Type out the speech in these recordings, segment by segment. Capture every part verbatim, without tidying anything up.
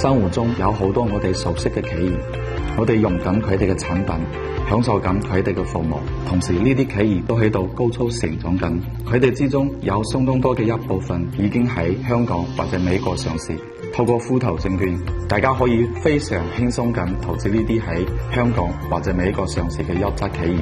生活中有好多我哋熟悉嘅企業，我哋用緊佢哋嘅產品，享受緊佢哋嘅服務，同時呢啲企業都喺度高速成長緊，佢哋之中有相當多嘅一部分已經喺香港或者美國上市。透過富途證券，大家可以非常輕鬆咁投資呢啲喺香港或者美國上市嘅優質企業。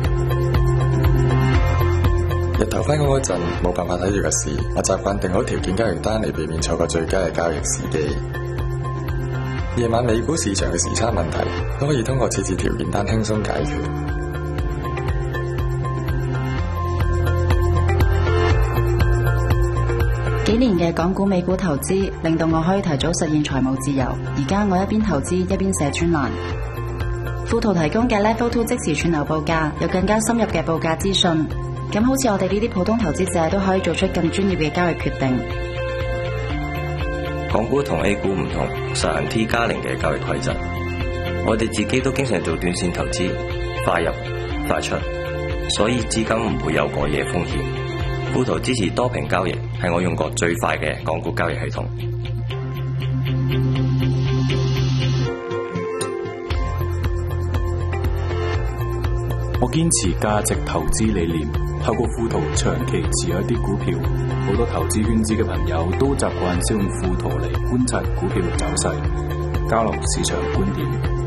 日頭返工嗰陣冇辦法睇住個市，我習慣定好條件交易單嚟避免錯過最佳嘅交易時機。夜晚美股市場嘅時差問題都可以通過設置條件單輕鬆解決。 幾年嘅港股美股投資令到我可以提早實現財務自由。而家我一邊投資一邊寫專欄。富途提供嘅 Level Two 即時串流報價，有更加深入嘅報價資訊。咁好似我哋呢啲普通投資者都可以做出更專業嘅交易決定。 港股同 A 股唔同，實行 T 加零嘅交易規則。我哋自己都經常做短線投資，快入快出，所以資金唔會有過夜風險。富途支持多屏交易，係我用過最快嘅港股交易系統。 我堅持價值投資理念，透過富途長期持有一啲股票。好多投資圈子嘅朋友都習慣使用富途嚟觀察股票走勢，交流市場觀點。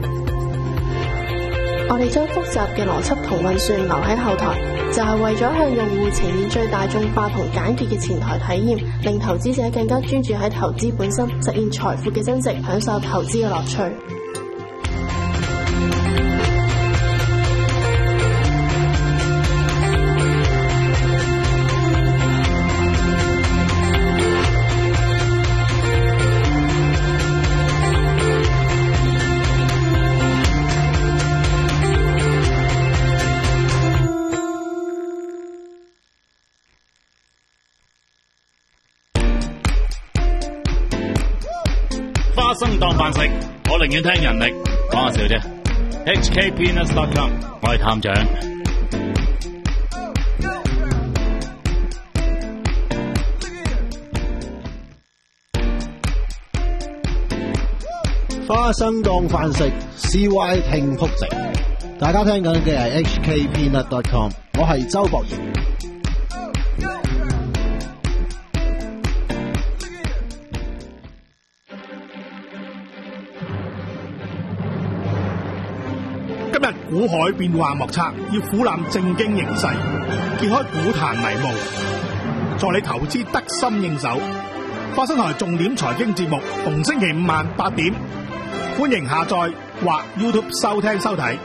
我哋將複雜嘅邏輯同運算留喺後台，就係為咗向用戶呈現最大眾化同簡潔嘅前台體驗，令投資者更加專注喺投資本身，實現財富嘅增值，享受投資嘅樂趣。 花生當飯食，我寧願聽人力，講下笑啫。H K Peanuts dot com， 我係探長。 花生當飯食 ，C Y 聽撲食。大家聽緊嘅係 H K Peanuts dot com， 我係周博賢。 今日股海變幻莫測，要俯瞰正經形勢，揭開股壇迷霧，助你投資得心應手。花生台重點財經節目，逢星期五晚八點，歡迎下載或 YouTube 收聽收睇。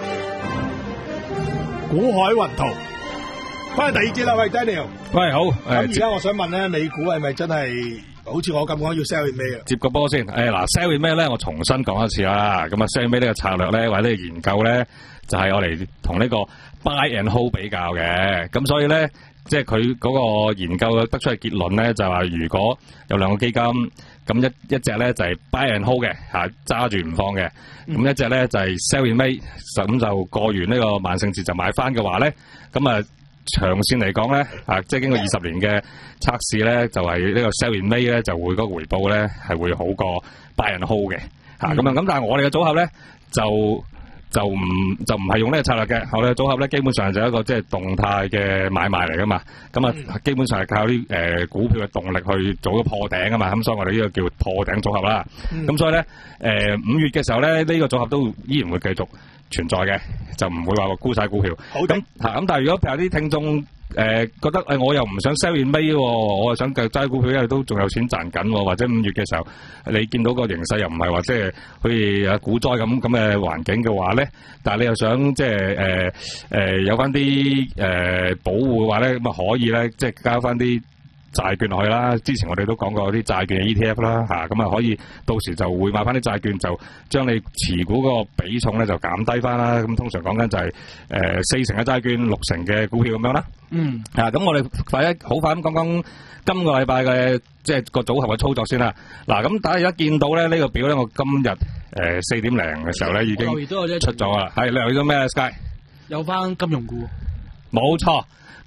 股海雲圖，翻去第二節啦，喂 Daniel。 喂，好。 咁而家我想問咧，美股係咪真係好似我咁講要 sell in May 啊？ 接個波先。誒嗱 ，sell in May 咧，我重新講一次啦。咁啊 ，sell in May 呢個策略咧，或者呢個研究咧，就係我嚟同呢個 buy and hold 比較嘅。咁所以咧，即係佢嗰個研究得出嘅結論咧，就係話如果有兩個基金，咁一一隻咧就係 buy and hold 嘅，嚇揸住唔放嘅。咁、嗯、一隻咧就係 sell in May，咁就過完呢個萬聖節就買翻嘅話咧，咁啊長線嚟講咧，啊即係經過二十年嘅測試咧，就係、是、呢個 sell in May 咧就會嗰個回報咧係會好過 buy and hold 嘅，嚇咁啊咁、嗯、但係我哋嘅組合咧就。就唔就唔係用呢個策略嘅，我哋嘅組合咧基本上就係一個即係動態嘅買賣嚟噶嘛，咁啊、嗯、基本上係靠啲誒、呃、股票嘅動力去做咗破頂啊嘛，咁所以我哋呢個叫破頂組合啦。咁、嗯、所以咧誒五月嘅時候咧，呢、這個組合都依然會繼續存在嘅，就唔會話話沽晒股票。好咁嚇咁，但係如果譬如啲聽眾。誒、呃，覺得誒、呃，我又唔想 sell in May，我係想繼續揸股票，因為都仲有錢賺緊，或者五月嘅時候，你見到個形勢又唔係話即係好似啊股災咁咁嘅環境嘅話咧，但係你又想即係誒誒有翻啲誒保護嘅話咧，咁啊可以咧，即係加翻啲債券落去啦。之前我哋都講過啲債券嘅 E T F 啦，吓咁啊可以到時就會買翻啲債券，就將你持股嗰個比重咧就減低翻啦。咁通常講緊就係、是、誒、呃、四成嘅債券，六成嘅股票咁樣啦。嗯，啊咁我哋快一好快咁講講今個禮拜嘅即係個組合嘅操作先啦。嗱，咁大家而家見到咧呢、這個表咧，我今日誒四點零嘅時候咧已經出咗啦。係你留意咗咩 Sky？ 有翻金融股。 冇錯。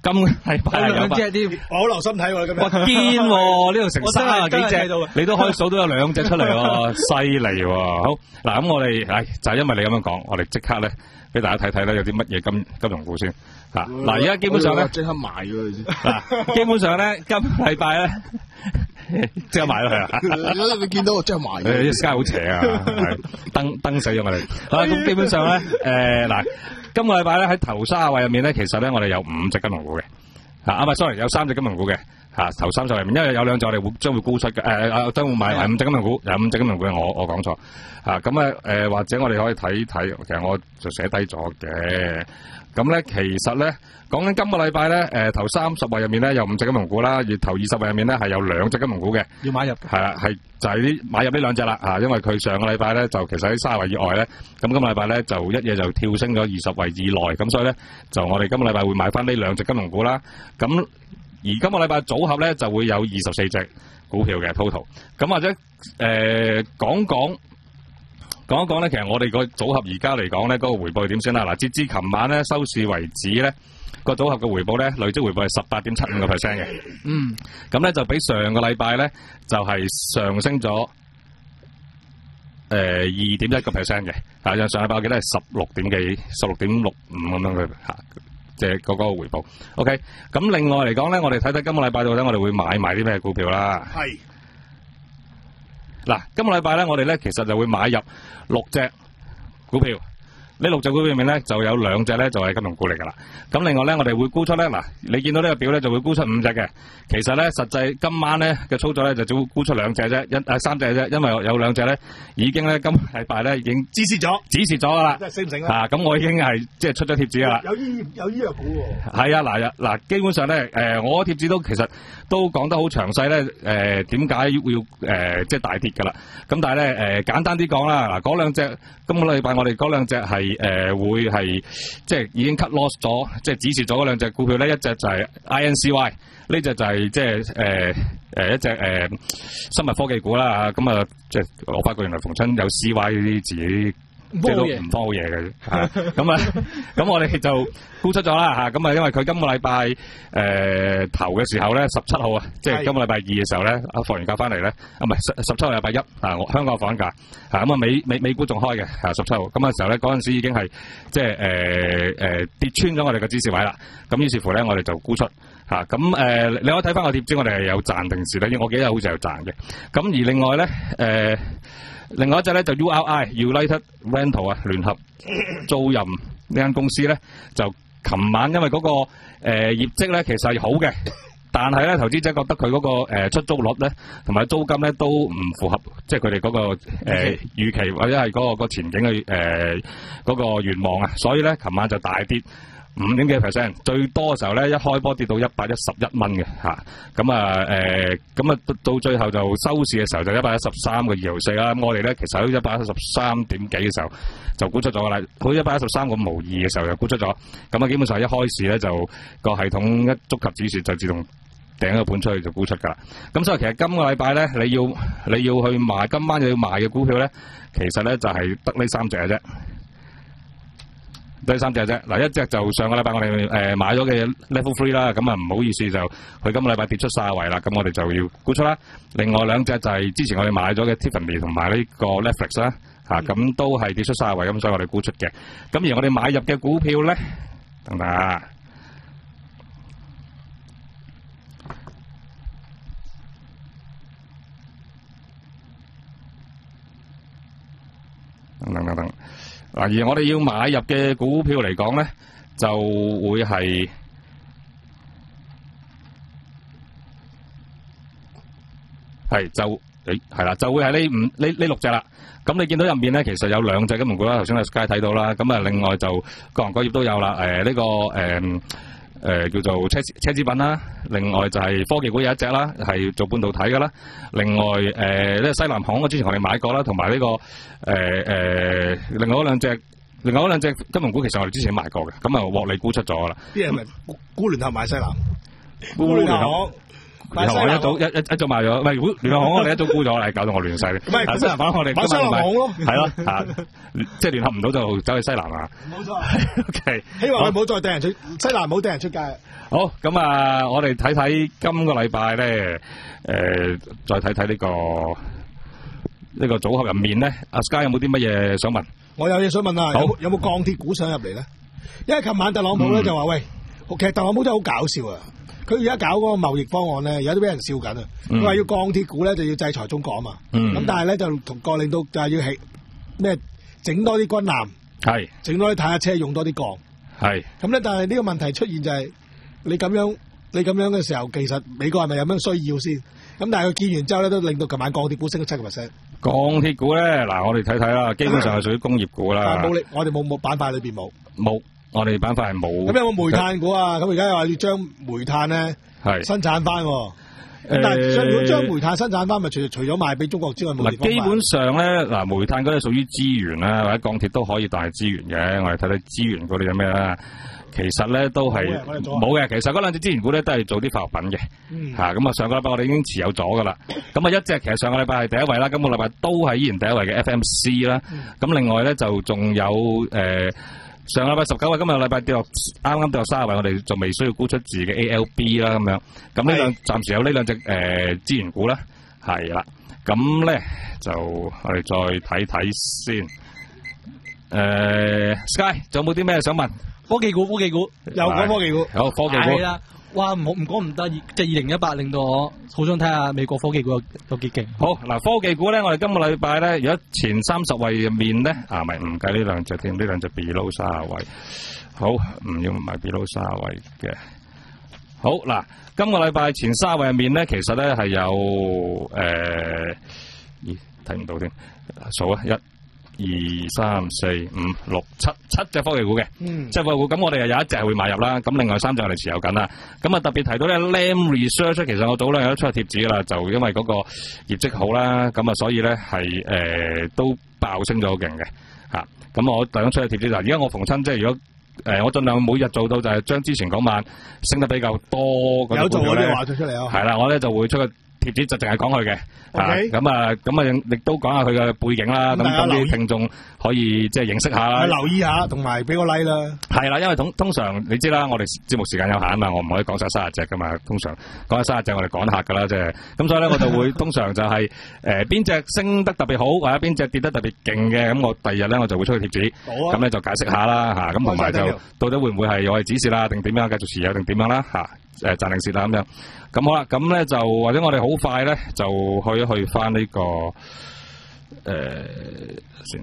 今個禮拜係有兩八隻添， 我好留心睇喎，今日。 哇堅喎，呢度成三十幾我真係睇到隻，你都可以數到有兩隻出嚟喎，犀利喎！好嗱，咁我哋唉就係因為你咁樣講，我哋即刻咧俾大家睇睇咧有啲乜嘢金金融股先嚇。嗱，而家基本上咧即刻買咗佢先。 嗱，基本上咧今個禮拜咧即刻買咗佢啊！ 你見到我即刻買誒啲 sky 好邪啊，係燈燈死咗我哋。好啦，咁基本上咧誒嗱，今個禮拜咧喺頭三十位入面咧，其實咧我哋有五隻金融股嘅。啊，唔係 sorry，有三隻金融股嘅，嚇頭三十位入面，因為有兩隻我哋會將會沽出嘅，誒誒將會買埋五隻金融股，有五隻金融股我我講錯，嚇咁咧誒或者我哋可以睇睇，其實我就寫低咗嘅，咁咧其實咧講緊今個禮拜咧誒頭三十位入面咧有五隻金融股啦，而頭二十位入面咧係有兩隻金融股嘅， 要買入。 係啦，係就係啲買入呢兩隻啦，嚇，因為佢上個禮拜咧就其實喺三十位以外咧，咁今個禮拜咧就一夜就跳升咗二十位以內，咁所以咧就我哋今個禮拜會買翻呢兩隻金融股啦，咁而今個禮拜組合咧就會有二十四隻股票嘅 total，咁或者誒、呃、講講講一講咧，其實我哋個組合而家嚟講咧，嗰、那個回報係點先啦？嗱，截至琴晚咧收市為止咧，個組合嘅回報咧累積回報係十八點七五個 percent 嘅， 嗯， 咁咧就比上個禮拜咧就係、是、上升咗誒二點一個 percent 嘅，但係上禮拜我記得係十六點幾、十六點六五咁樣嘅嚇。即係嗰個回報 ，OK。咁另外嚟講咧，我哋睇睇今個禮拜度咧，我哋會買埋啲咩股票啦。 係。 嗱，今個禮拜咧，我哋咧其實就會買入六隻股票。呢六隻股票入面咧，就有兩隻咧就係金融股嚟㗎啦。咁另外咧，我哋會沽出咧，嗱，你見到呢個表咧就會沽出五隻嘅。其實咧，實際今晚咧嘅操作咧就只會沽出兩隻啫，一誒三隻啫，因為有兩隻咧已經咧今個禮拜咧已經指示咗， 指示咗㗎啦。 即係醒唔醒啊？ 啊，咁我已經係即係出咗貼紙㗎啦。 有醫有醫藥股喎。 係啊，嗱嗱，基本上咧，誒、呃，我貼紙都其實都講得好詳細咧，誒、呃，點解要誒、呃、即係大跌㗎啦？咁但係咧，誒、呃，簡單啲講啦，嗱，嗰兩隻今個禮拜我哋嗰兩隻係誒、呃、會係即係已經 cut loss 咗，即係指示咗嗰兩隻股票咧，一隻就係 I N C Y， 呢隻就係即係誒誒一隻誒、呃、生物科技股啦，咁啊，即係我發覺原來逢親有 C Y 呢啲字。即係都唔方好嘢嘅，咁啊，咁我哋就沽出咗啦嚇，咁啊，因為佢今個禮拜誒頭嘅時候咧，十七號啊，即係今個禮拜二嘅時候咧，啊放完假翻嚟咧，啊唔係十十七號禮拜一啊，我香港放緊假嚇，咁啊美美美股仲開嘅嚇，十七號咁嘅時候咧，嗰陣時已經係即係誒誒跌穿咗我哋嘅指示位啦，咁於是乎咧，我哋就沽出嚇，咁誒你可以睇翻個貼紙，我哋係有賺定蝕咧，因為我記得好似有賺嘅，咁而另外咧誒。另外一隻咧就 U R I United Rental 啊，聯合租賃呢間公司咧，就琴晚因為嗰、那個誒、呃、業績咧其實係好嘅，但係咧投資者覺得佢嗰、那個誒、呃、出租率咧同埋租金咧都唔符合，即係佢哋嗰個誒預、呃、期或者係嗰、那個、那個前景嘅誒嗰個願望啊，所以咧琴晚就大跌五點幾 percent， 最多嘅時候咧一開波跌到一百一十一蚊嘅嚇，咁啊誒，咁啊到最後就收市嘅時候就一百一十三個二毫四啦。咁我哋咧其實喺一百一十三點幾嘅時候就沽出咗啦，好一百一十三個無二嘅時候就沽出咗。咁啊基本上一開市咧就個系統一觸及指示就自動掟一個盤出去就沽出㗎啦。咁所以其實今個禮拜咧你要你要去買今晚要賣嘅股票咧，其實咧就係得呢三隻嘅啫。第三隻啫，嗱一隻就上個禮拜我哋誒、呃、買咗嘅 Level Three 啦，咁啊唔好意思就佢今個禮拜跌出晒位啦，咁我哋就要沽出啦。另外兩隻就係之前我哋買咗嘅 Tiffany 同埋呢個 Netflix 啦，嚇、嗯、咁、啊、都係跌出晒位，咁所以我哋沽出嘅。咁而我哋買入嘅股票咧，等等啊，等等等等。嗱，而我哋要買入嘅股票嚟講咧，就會係係就誒係啦，就會係呢五呢呢六隻啦。咁你見到入面咧，其實有兩隻金融股啦，頭先阿 Sky 睇到啦。咁啊，另外就各行各業都有啦。誒、呃、呢、這個誒誒、呃、叫做車車資品啦。另外就係科技股有一隻啦，係做半導體㗎啦。另外誒呢、呃這個西南航空之前我哋買過啦，同埋呢個誒誒、呃呃、另外嗰兩隻，另外嗰兩隻金融股其實我哋之前買過嘅，咁啊獲利沽出咗啦。 啲人咪沽聯合買西南， 沽聯合。 聯合行一早一一一早賣咗，唔係聯合行我哋一早沽咗，係搞到我亂晒。唔係西南反我哋買西南行咯， 係咯啊，即係聯合唔到就走去西南啊。 冇錯。OK， 希望佢唔好再掟人出西南，唔好掟人出街。 好，咁啊，我哋睇睇今個禮拜咧，誒，再睇睇呢個呢個組合入面咧，阿 Sky 有冇啲乜嘢想問？ 我有嘢想問啊，有冇有冇鋼鐵股想入嚟咧？因為琴晚特朗普咧就話喂，其實特朗普真係好搞笑啊！佢而家搞嗰個貿易方案咧，有啲俾人笑緊啊！佢話要鋼鐵股咧就要制裁中國啊嘛，咁、嗯、但係咧就同國令到就係要起咩整多啲軍艦，係整多啲坦克車，用多啲鋼，係咁咧。但係呢個問題出現就係、是、你咁樣你咁樣嘅時候，其實美國係咪有咩需要先？咁但係佢見完之後咧，都令到琴晚鋼鐵股升咗七個 percent。鋼鐵股咧，嗱我哋睇睇啦，基本上係屬於工業股啦。冇力，我哋冇冇板塊裏邊冇冇。我哋板塊係冇。咁有冇煤炭股啊？咁而家又話要將煤炭咧係生產翻。咁但係如果將煤炭生產翻，咪除除咗賣俾中國之外，冇地方賣。基本上咧，嗱煤炭嗰啲屬於資源啦，或者鋼鐵都可以當係資源嘅。我哋睇睇資源嗰啲有咩啦。其實咧都係冇嘅。其實嗰兩隻資源股咧都係做啲化學品嘅。嚇咁啊！上個禮拜我哋已經持有咗噶啦。咁啊一隻其實上個禮拜係第一位啦，今個禮拜都係依然第一位嘅 F M C 啦。咁另外咧就仲有誒。上個禮拜十九位，今日禮拜跌落，啱啱跌落三十位，我哋仲未需要沽出字嘅 A L B 啦，咁樣，咁呢兩暫時有呢兩隻誒資源股啦，係啦，咁咧就我哋再睇睇先，誒、呃、Sky 仲有冇啲咩想問？科技股，科技股，有講科技股，有科技股。係啦，哇唔好唔講唔得，即係二零一八令到我好想睇下美國科技股有有幾勁。好嗱，科技股咧，我哋今個禮拜咧，如果前三十位入面咧，啊唔係唔計呢兩隻添，呢兩隻 below 三十位，好唔要唔係 below 三十位嘅。好嗱，今個禮拜前三十位入面咧，其實咧係有誒，咦睇唔到添，數啊一。二三四五六七七隻科技股嘅，嗯，即係科技股，咁我哋又有一隻係會買入啦，咁另外三隻我哋持有緊啦。咁啊特別提到咧 Lam Research， 其實我早兩日都出咗貼紙噶啦，就因為嗰個業績好啦，咁啊所以咧係誒都爆升咗好勁嘅吓。咁我突然出咗貼紙就，而家我逢親即係如果誒、呃、我盡量每日做到就係將之前嗰晚升得比較多嗰啲股票咧，有做嗰啲話咗出嚟啊，係啦，我咧就會出個貼紙就淨係講佢嘅，咁啊咁啊亦都講下佢嘅背景啦，咁等啲聽眾可以即係認識下啦，留意下，同埋俾個 like 啦。係啦，因為通通常你知啦，我哋節目時間有限啊嘛，我唔可以講晒三十隻噶嘛，通常講晒三十隻我哋趕客噶啦，即係咁所以咧我就會通常就係誒邊隻升得特別好，或者邊隻跌得特別勁嘅，咁我第二日咧我就會出個貼紙，咁咧就解釋下啦嚇，咁同埋就到底會唔會係我哋指示啦，定點樣繼續持有定點樣啦嚇？誒賺定蝕啦咁樣，咁好啦，咁咧就或者我哋好快咧就去一去翻呢、這個誒、呃、先，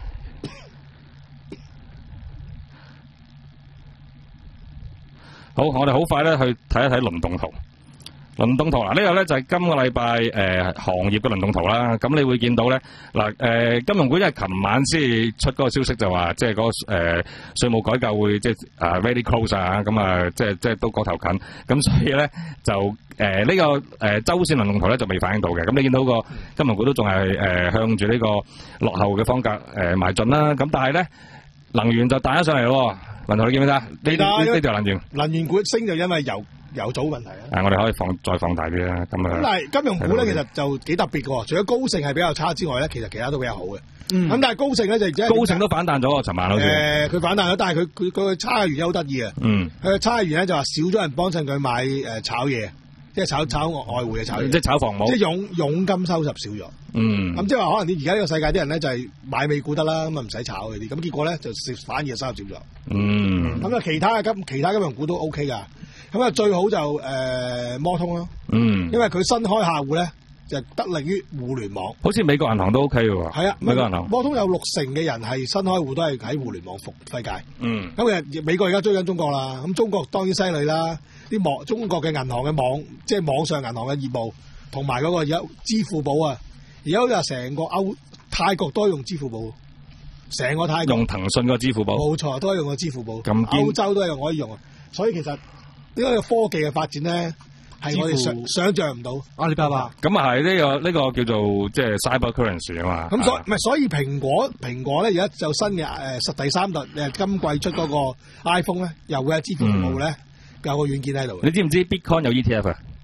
好，我哋好快咧去睇一睇輪動圖。輪動圖嗱，呢個咧就係今個禮拜誒行業嘅輪動圖啦。咁你會見到咧嗱誒，金融股因為琴晚先出嗰個消息就話，即係嗰個誒稅務改革會即係啊 very close 啊，咁啊即係即係都過頭近。咁所以咧就誒呢、呃這個誒、呃、周線輪動圖咧就未反映到嘅。咁你見到個金融股都仲係誒向住呢個落後嘅方格誒邁進啦。咁但係咧能源就彈咗上嚟咯。輪圖你記唔記得？呢呢條能源能源股升就因為油。有組問題啊！誒，我哋可以放再放大啲啦，咁啊。咁但係金融股咧，其實就幾特別嘅喎。除咗高盛係比較差之外咧，其實其他都比較好嘅。嗯。咁但係高盛咧就即係高盛都反彈咗喎，尋晚好似。誒，佢反彈咗，但係佢佢佢差嘅原因好得意啊。嗯。佢嘅差嘅原因就話少咗人幫襯佢買誒炒嘢，即係炒炒外匯嘅炒嘢。即係炒房冇。即係佣佣金收入少咗。嗯。咁即係話可能你而家呢個世界啲人咧就係買美股得啦，咁啊唔使炒嗰啲，咁結果咧就反而收入少咗。嗯。咁啊，其他嘅金其他金融股都 OK 㗎。咁啊，最好就誒、呃、摩通咯，嗯，因為佢新開客戶咧就得力於互聯網，好似美國銀行都 OK 嘅喎，係啊，美國銀行摩通有六成嘅人係新開戶都係喺互聯網服世界，嗯，咁其實美國而家追緊中國啦，咁中國當然犀利啦，啲網中國嘅銀行嘅網即係網上銀行嘅業務，同埋嗰個而家支付寶啊，而家好似話成個歐泰國都係用支付寶，成個泰國用騰訊個支付寶，冇錯，都係用個支付寶，咁歐洲都係可以用啊，所以其實。呢個科技嘅發展咧，係我哋想想像唔到。阿里巴巴咁啊係呢個呢、呢個叫做即係 cyber currency 啊嘛。咁所唔係所以蘋果蘋果咧而家就新嘅誒實第三代誒今季出嗰個 iPhone 咧，又會有支付服務咧，有個軟件喺度。你知唔知 Bitcoin 有 E T F 啊？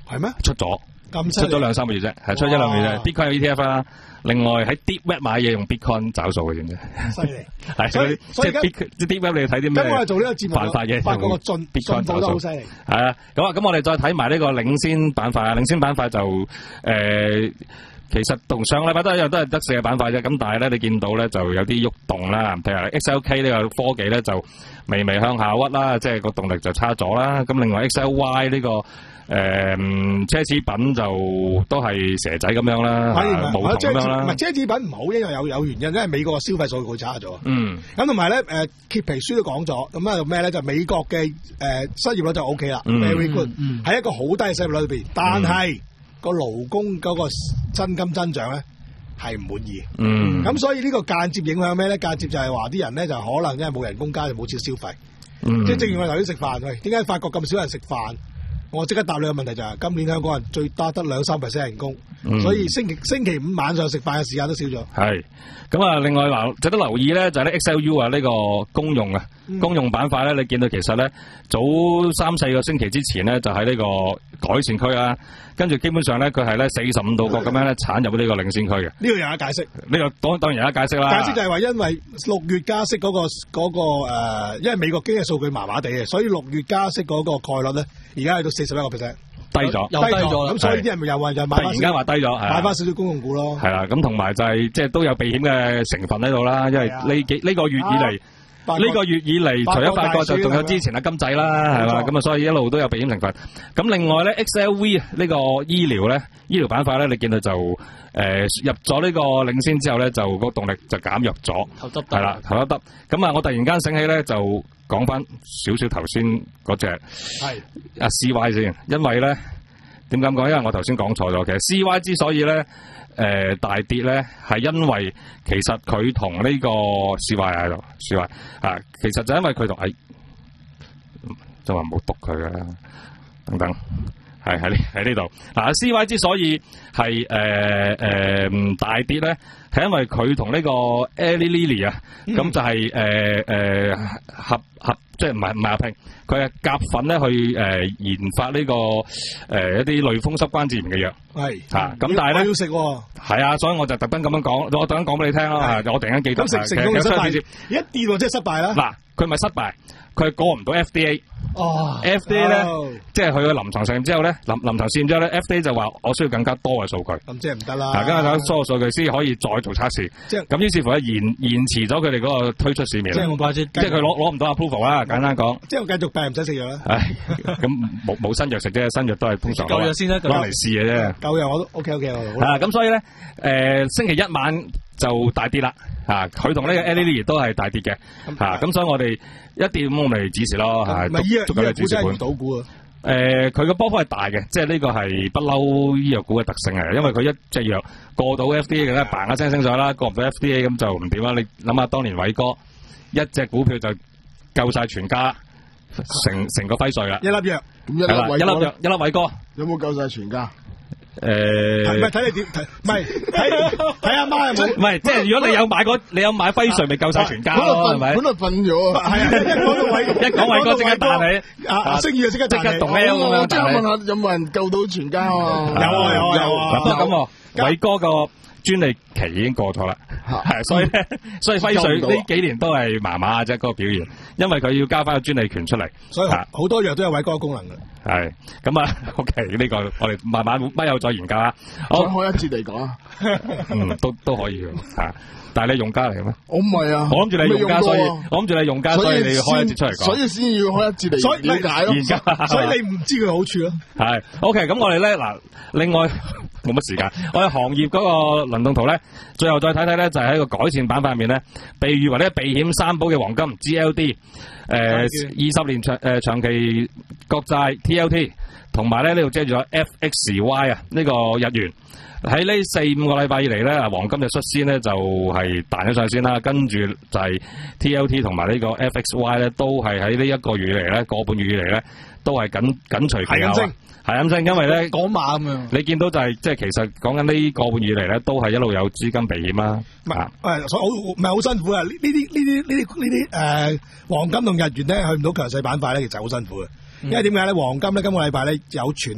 係咩？ 出咗。出咗兩三個月啫，係出一兩個月啫。Bitcoin 有 E T F 啦，另外喺 Deep Web 買嘢用 Bitcoin 找數嘅，知唔知？ 犀利， 係所以即係 Deep Web 你睇啲咩？ 咁我哋做呢個節目， 犯法嘅， 發覺個進進步得好犀利。 係啊，咁啊，咁我哋再睇埋呢個領先板塊啊，領先板塊就誒、呃，其實同上個禮拜都一樣，都係得四個板塊啫。咁但係咧，你見到咧就有啲喐動啦，譬如 X L K 呢個科技咧就微微向下屈啦，即係個動力就差咗啦。咁另外 X L Y 呢、這個。誒、嗯，奢侈品就都係蛇仔咁樣啦，冇同咁樣啦。唔係奢侈品唔好，因為有有原因，因為美國嘅消費數據差咗。嗯，咁同埋咧，誒揭皮書都講咗，咁啊咩咧就美國嘅誒、呃、失業率就 O K 啦 ，very good，喺、嗯嗯、一個好低嘅失業率裏邊，但係個勞工嗰個薪金增長咧係唔滿意。嗯，咁所以呢個間接影響咩咧？間接就係話啲人咧就可能因為冇人工加就冇錢消費。嗯，即係正如我頭先食飯，喂，點解法國咁少人食飯？我即刻答你個問題就係、是，今年香港人最多得兩三 percent 人工、嗯，所以星期星期五晚上食飯嘅時間都少咗。係，咁啊，另外嗱，值得留意咧就係、是、咧 X L U 啊呢個公用啊、嗯，公用板塊咧，你見到其實咧早三四個星期之前咧就喺呢個改善區啊，跟住基本上咧佢係咧四十五度角咁樣咧鏟入呢個領先區嘅。呢、這個有得解釋，呢、這個當當然有得解釋啦。解釋就係話因為六月加息嗰、那個嗰、那個誒、呃，因為美國經濟數據麻麻地嘅，所以六月加息嗰個概率咧而家去到四十一個 percent。低咗，又低咗，咁所以啲人咪又話又買，突然間話低咗，買翻少少公用股咯。係啦，咁同埋就係即係都有避險嘅成分喺度啦，因為呢幾呢個月以嚟，呢、這個月以嚟除咗法國就仲有之前嘅金仔啦，係嘛，咁啊所以一路都有避險成分。咁另外咧 X L V 呢個醫療咧，醫療板塊咧，你見到就誒、呃、入咗呢個領先之後咧，就個動力就減弱咗，頭耷耷係啦，頭耷耷。咁啊，我突然間醒起咧就。講翻少少頭先嗰隻係阿 C Y 先，因為咧點解講？因為我頭先講錯咗。其實 C Y 之所以咧誒、呃、大跌咧，係因為其實佢同呢個 C Y 喺度 C Y 啊，其實就因為佢同係就話冇督佢嘅等等，係喺呢喺呢度嗱。C Y 之所以係誒誒大跌咧，係因為佢同呢個 Eli Lilly 啊，咁、嗯、就係誒誒合合即係唔係唔係合併，佢係夾份咧去誒、呃、研發呢、這個誒、呃、一啲類風濕關節炎嘅藥，係吓咁，但係咧要食係啊，所以我就特登咁樣講，我特登講俾你聽咯，我突然間記得咁食成功失敗，一跌即係失敗啦。嗱，佢咪失敗，佢係過唔到 F D A。哦 ，F D A 咧、哦，即係去咗臨床試驗之後咧，臨臨床試驗之後咧 ，F D A 就話我需要更加多嘅數據。咁即係唔得啦。嗱，更加多嘅數據先可以再做測試。即係咁，於是乎咧延延遲咗佢哋嗰個推出市面。即係我即係佢攞攞唔到 approval 啦。簡單講，即係我繼續病唔使食藥啦。唉，咁冇冇新藥食啫，新藥都係通常舊藥先啦，攞嚟試嘅啫。舊藥我都 OK OK。係啊，咁所以咧，誒、呃、星期一晚就大跌啦。吓，佢同呢個 Eli Lilly 都係大跌嘅。吓，咁所以我哋一跌咁我咪指示咯。吓，唔係醫藥醫藥股真係遇到股啊。誒，佢個波幅係大嘅，即係呢個係不嬲醫藥股嘅特性嚟，因為佢一隻藥過到 F D A 嘅咧，嘭一聲升上啦，過唔到 F D A 咁就唔掂啦。你諗下當年偉哥一隻股票就救晒全家，成成個輝瑞啦。一粒藥，一粒一粒藥，一粒偉哥，有冇救晒全家？誒，唔係睇你點睇，唔係睇睇阿媽有冇？唔係，即係如果你有買嗰，你有買輝瑞，咪救晒全家咯，係咪？本來瞓咗啊，係啊，一講到偉，一講偉哥即刻彈起，阿阿星宇即刻即刻動咩咁樣？即係問下有冇人救到全家啊？有啊有啊有啊！不過咁，偉哥個專利期已經過咗啦，係所以咧，所以輝瑞呢幾年都係麻麻啫，嗰個表現，因為佢要交翻個專利權出嚟，所以好多藥都有偉哥嘅功能嘅。係咁啊 ，OK，呢個我哋慢慢乜有再研究啊。好，開一節嚟講啊，嗯，都都可以嘅吓。但係你用家嚟嘅咩？我唔係啊，我諗住你用家，所以我諗住你用家，所以你要開一節出嚟講。所以先要開一節嚟了解咯。研究，所以你唔知佢好處咯。係 ，OK，咁我哋咧嗱，另外冇乜時間，我哋行業嗰個輪動圖咧，最後再睇睇咧，就係喺個改善板塊面咧，被譽為咧避險三寶嘅黃金 G L D。誒、呃，二十年長誒、呃、長期國債 T L T， 同埋咧呢度遮住咗 F X Y 啊，呢個日元喺呢四五個禮拜以嚟咧，黃金就率先咧就係彈咗上先啦，跟住就係 T L T 同埋呢個 F X Y 咧，都係喺呢一個月以嚟咧，個半月以嚟咧，都係緊緊隨其後。係咁升，因為咧講馬咁樣，你見到就係即係其實講緊呢個半月嚟咧，都係一路有資金避險啦。唔係，誒，所以好唔係好辛苦啊！呢呢啲呢啲呢啲呢啲誒黃金同日元咧去唔到強勢板塊咧，其實好辛苦嘅。因為點解咧？黃金咧今個禮拜咧有傳咧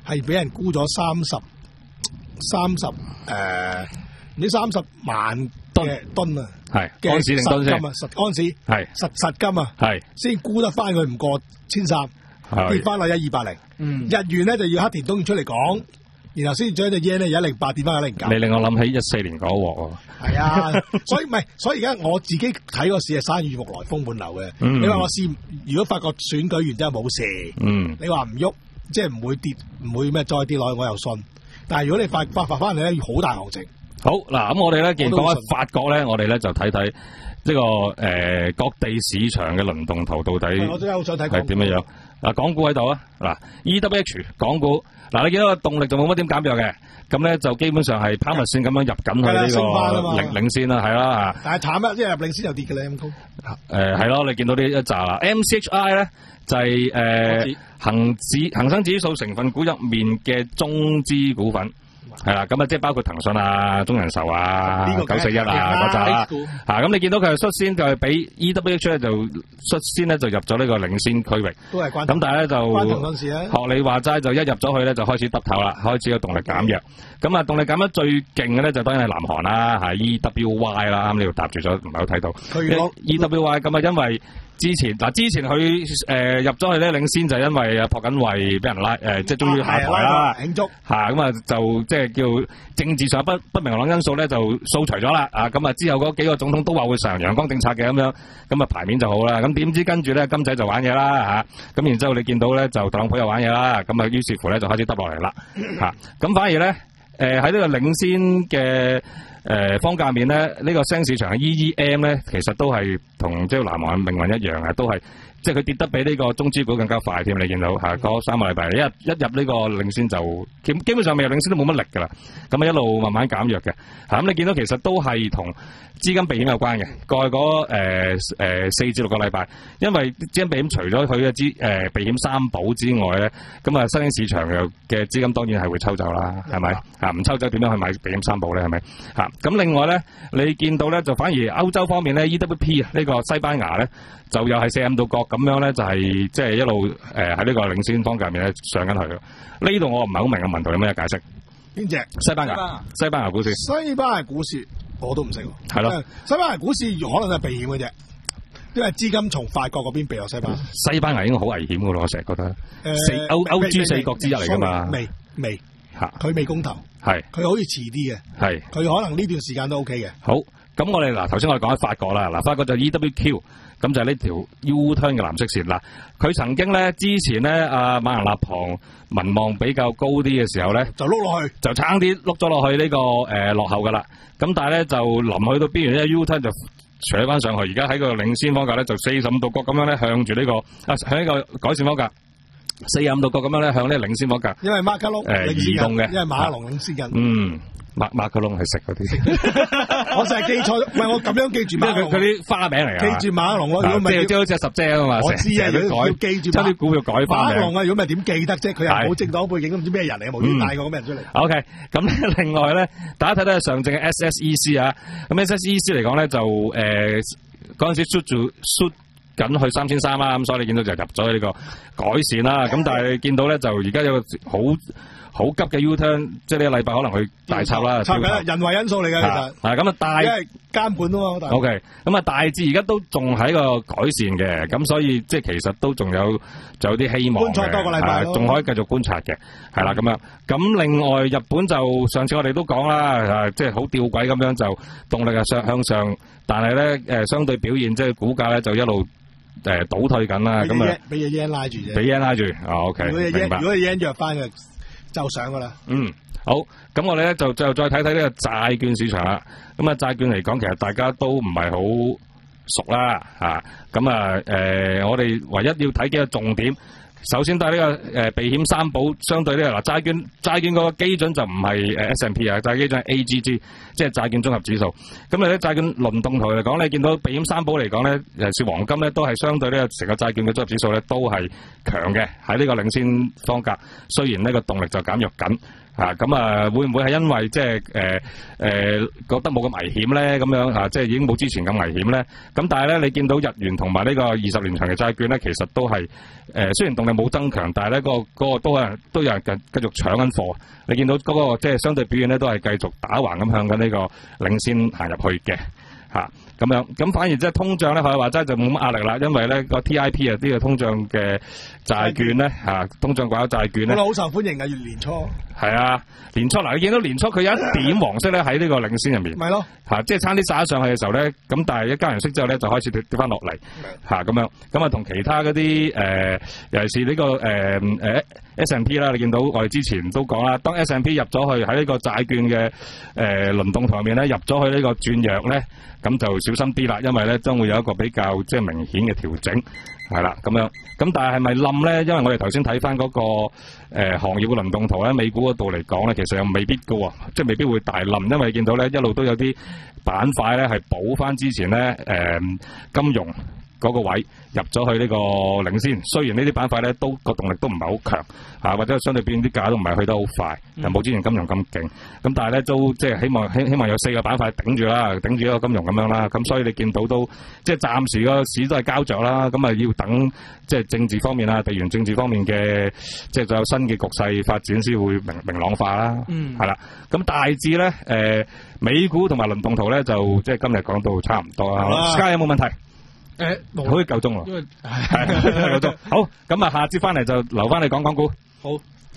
係俾人沽咗三十三十誒唔知三十萬嘅噸啊， 係安士定噸先啊，實安士係實實金啊， 係先沽得翻佢唔過千三，跌翻落一二百零。 嗯， 日元咧就要黑田東彥出嚟講，然後先將隻 yen 咧由一零八跌翻一零九。 你令我諗起一四年嗰鑊喎。 係啊，所以唔係，所以而家我自己睇個市係生意木來風滿樓嘅。 嗯、 你話我試，如果發覺選舉完之後冇事， 嗯， 你話唔喐，即係唔會跌，唔會咩再跌落去，我又信。但係如果你發發發翻嚟咧，要好大行情。 好嗱，咁我哋咧既然講開法國咧，我哋咧就睇睇呢個誒、呃、各地市場嘅輪動圖到底我真係好想睇係點樣樣。嗱，港股喺度啊，嗱 E W H 港股，嗱你見到個動力就冇乜點減弱嘅，咁咧就基本上係拋物線咁樣入緊去呢個領領先啦，係啦嚇。 但係慘啦，因為入領先就跌嘅咧，咁高。 誒係咯，你見到呢一紮啦 ，M C H I 咧就係、是、誒、呃、恆指恒生指數成分股入面嘅中資股份。係啦，咁啊，即係包括騰訊啊、中人壽啊、九四一啊嗰扎啦，吓咁你見到佢係率先就係俾 E W H 咧就率先咧就入咗呢個領先區域， 都係關咁，但係咧就關騰訊事咧， 學你話齋就一入咗去咧就開始耷頭啦，開始個動力減弱，咁啊動力減得最勁嘅咧就當然係南韓啦，係 E W Y 啦，啱呢度搭住咗，唔係好睇到 E W Y， 咁啊因為。之前嗱，之前佢誒、呃、入咗去咧領先就係因為啊朴槿惠俾人拉誒、呃，即係終於下台啦， 慶祝嚇咁啊就即係叫政治上不不明朗因素咧就掃除咗啦啊咁啊之後嗰幾個總統都話會實行陽光政策嘅咁樣，咁啊牌面就好啦。咁點知跟住咧金仔就玩嘢啦嚇，咁、啊、然之後你見到咧就特朗普又玩嘢啦，咁啊於是乎咧就開始耷落嚟啦嚇。咁、啊、反而咧誒喺呢個領先嘅。誒、呃、方價面咧，呢、這個新市場嘅 E E M 咧，其實都係同即係南韓命運一樣啊，都係即係佢跌得比呢個中資股更加快添。你見到嚇嗰三個禮拜，一一入呢個領先就基基本上未入領先都冇乜力㗎啦。咁啊一路慢慢減弱嘅嚇。咁、啊、你見到其實都係同資金避險有關嘅。過去嗰誒誒四至六個禮拜，因為資金避險除咗佢嘅資誒避險三寶之外咧，咁啊新興市場嘅資金當然係會抽走啦，係咪嚇？唔抽走點樣去買避險三寶咧？係咪嚇？咁另外咧，你見到咧就反而歐洲方面咧 E W P 啊，呢個西班牙咧就又係四五度角咁樣咧，就係即係一路誒喺呢個領先方界面咧上緊去。呢度我唔係好明嘅問題，有咩解釋？ 邊隻？ 西班牙，西班牙股市。 西班牙股市我都唔識。 係咯， 西班牙股市可能係避險嘅啫，因為資金從法國嗰邊避落西班牙。 西班牙應該好危險㗎咯，我成日覺得。誒、呃，四歐歐豬四國之一嚟㗎嘛。 未未。佢未公投，係佢好似遲啲嘅，係佢可能呢段時間都 OK 嘅。好，咁我哋嗱頭先我哋講緊法國啦，嗱法國就 E W Q， 咁就係呢條 U-turn 嘅藍色線嗱。佢曾經咧之前咧阿馬雲立旁民望比較高啲嘅時候咧，就碌落去，就撐啲碌咗落去呢、這個誒、呃、落後噶啦。咁但係咧就臨去到邊緣咧 U-turn 就扯翻上去，而家喺個領先方格咧就四十五度角咁樣咧向住呢、這個啊向呢個改善方格。四十五度角咁樣咧，向呢個領先方格，因為馬卡龍誒移動嘅，因為馬卡龍領先緊。嗯，馬馬卡龍係食嗰啲，我成日記錯，唔係我咁樣記住馬卡龍，佢啲花名嚟嘅。記住馬卡龍咯，如果唔係即係好似十姐啊嘛，我知啊，要改記住，將啲股票改翻馬卡龍啊，如果唔係點記得啫？佢又冇政黨背景，都唔知咩人嚟，冇端帶個咁嘅人出嚟。O K，咁咧另外咧，大家睇睇上證嘅 S S E C 啊，咁 S S E C 嚟講咧就誒嗰陣時 shoot 住 shoot。緊去三千三啦，咁所以你見到就入咗呢個改善啦。咁但係你見到咧就而家有個好好急嘅 U-turn， 即係呢個禮拜可能會大插啦。插緊人為因素嚟嘅其實。係咁啊大。因為監管啊嘛。O K，咁啊大致而家都仲喺個改善嘅，咁所以即係其實都仲有仲有啲希望嘅。觀察多個禮拜咯。仲可以繼續觀察嘅，係啦咁樣。咁另外日本就上次我哋都講啦，即係好吊詭咁樣就動力係上向上，但係咧誒相對表現即係股價咧就一路。誒、呃，倒退緊啦，咁啊，俾隻 yen 拉住啫，俾 yen 拉住，啊 ，OK，如果隻 yen 如果隻 yen 弱翻嘅，就上噶啦。嗯，好，咁我哋咧就就再睇睇呢個債券市場啦。咁啊，債券嚟講，其實大家都唔係好熟啦，吓，咁啊，誒、呃，我哋唯一要睇幾個重點。首先都係呢個誒避險三寶，相對呢個嗱債券債券個基準就唔係誒 S and P 啊，債基準係 A G G， 即係債券綜合指數。咁你啲債券輪動圖嚟講，你見到避險三寶嚟講咧，尤其是黃金咧，都係相對呢個成個債券嘅綜合指數咧，都係強嘅喺呢個領先方格。雖然呢個動力就減弱緊嚇咁啊，會唔會係因為即係誒誒覺得冇咁危險咧？咁樣嚇，即係已經冇之前咁危險咧。咁但係咧，你見到日元同埋呢個二十年長期債券咧，其實都係誒、呃、雖然動力冇增強，但係咧、嗰個、嗰個都係都有人繼繼續搶緊貨。你見到嗰、嗰個即係相對表現咧，都係繼續打橫咁向緊呢個領先行入去嘅。嚇咁樣，咁反而即係通脹咧，可以話齋就冇乜壓力啦，因為咧個 T I P 啊，呢個通脹嘅債券咧嚇，通脹掛鈎債券咧， 好受歡迎啊！年初係啊，年初嗱，你見到年初佢有一點黃色咧喺呢個領先入面， 咪咯嚇，即係差啲殺咗上去嘅時候咧，咁但係一加完息之後咧，就開始跌跌翻落嚟嚇咁樣，咁啊同其他嗰啲誒，尤其是呢、呢個誒誒、呃、S and P 啦，你見到我哋之前都講啦，當 S and P 入咗去喺呢個債券嘅誒、呃、輪動圖入面咧，入咗去呢個轉弱咧。咁就小心啲啦，因為咧將會有一個比較即係明顯嘅調整，係啦咁樣。咁但係係咪冧咧？因為我哋頭先睇翻嗰個誒、呃、行業嘅輪動圖咧，美股嗰度嚟講咧，其實又未必嘅喎，即係未必會大冧，因為見到咧一路都有啲板塊咧係補翻之前咧誒、呃、金融嗰個位入咗去呢個領先，雖然呢啲板塊咧都個動力都唔係好強嚇，或者相對變啲價都唔係去得好快，又冇之前金融咁勁。咁但係咧都即係希望希希望有四個板塊頂住啦，頂住一個金融咁樣啦。咁所以你見到都即係暫時個市都係膠着啦。咁啊要等即係政治方面啊、地緣政治方面嘅即係仲有新嘅局勢發展先會明明朗化啦。嗯，係啦。咁大致咧誒、呃、美股同埋輪動圖咧就即係今日講到差唔多啦。Sky有冇問題？ 誒， 好似夠鐘喎，係夠鐘。好，咁啊，下節翻嚟就留翻你講講股。 好。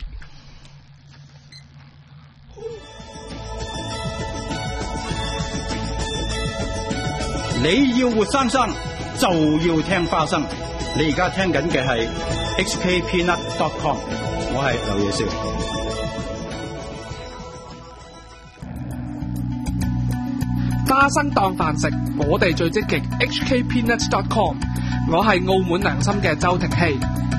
你要活生生，就要聽花生。你而家聽緊嘅係 H K Peanut dot com， 我係劉野少。 花生當飯食，我哋最積極 H K Peanut dot com， 我係澳門良心嘅周庭希。